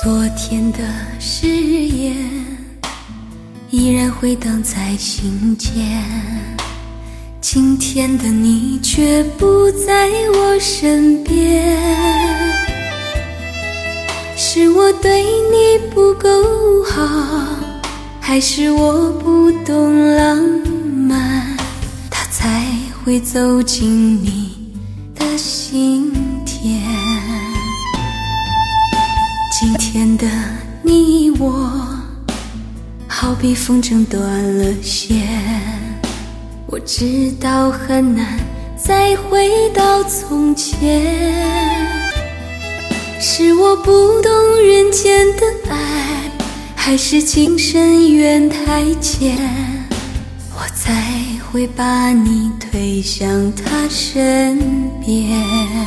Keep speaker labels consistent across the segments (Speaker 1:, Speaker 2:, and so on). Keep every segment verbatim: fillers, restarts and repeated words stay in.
Speaker 1: 昨天的誓言依然回荡在心间，今天的你却不在我身边。是我对你不够好，还是我不懂浪漫，它才会走进你的心田。今天的你我好比风筝断了线，我知道很难再回到从前。是我不懂人间的爱，还是情深缘太浅，我才会把你推向他身边。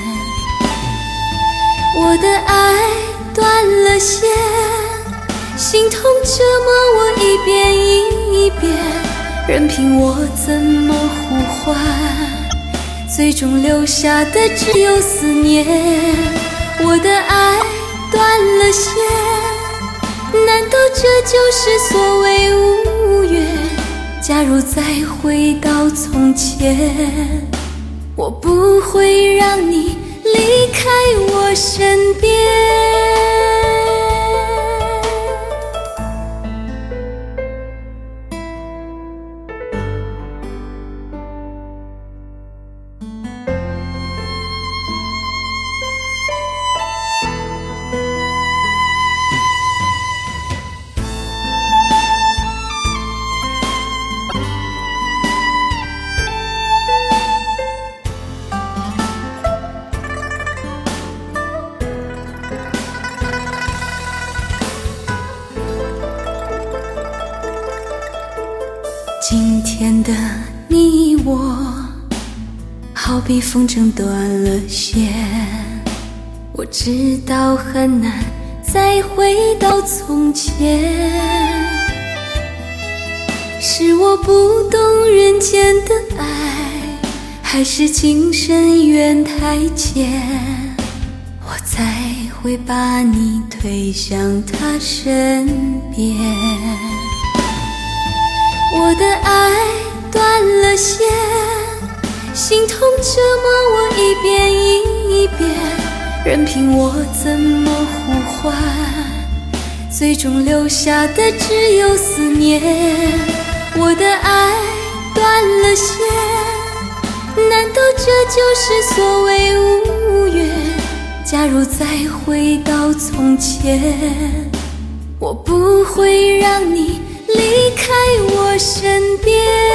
Speaker 1: 我的爱断了线，心痛折磨我一遍一遍，任凭我怎么呼唤，最终留下的只有思念。我的爱断了线，难道这就是所谓无缘？假如再回到从前，我不会让你离开我身边。今天的你我好比风筝断了线，我知道很难再回到从前。是我不懂人间的爱，还是情深缘太浅，我才会把你推向他身边。我的爱断了线，心痛折磨我一遍一遍，任凭我怎么呼唤，最终留下的只有思念。我的爱断了线，难道这就是所谓无缘？假如再回到从前，我不会让你离开我身边。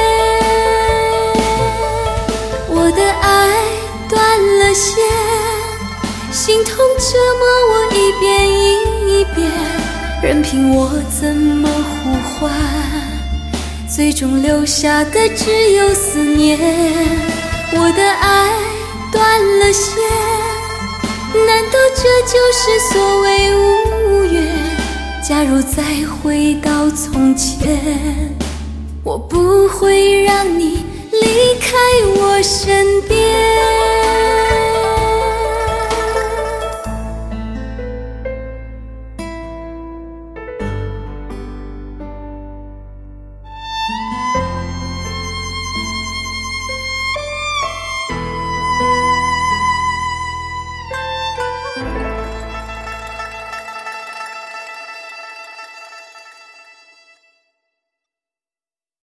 Speaker 1: 我的爱断了线，心痛折磨我一遍一遍，任凭我怎么呼唤，最终留下的只有思念。我的爱断了线，难道这就是所谓无缘？假如再回到从前，我不会让你离开我身边。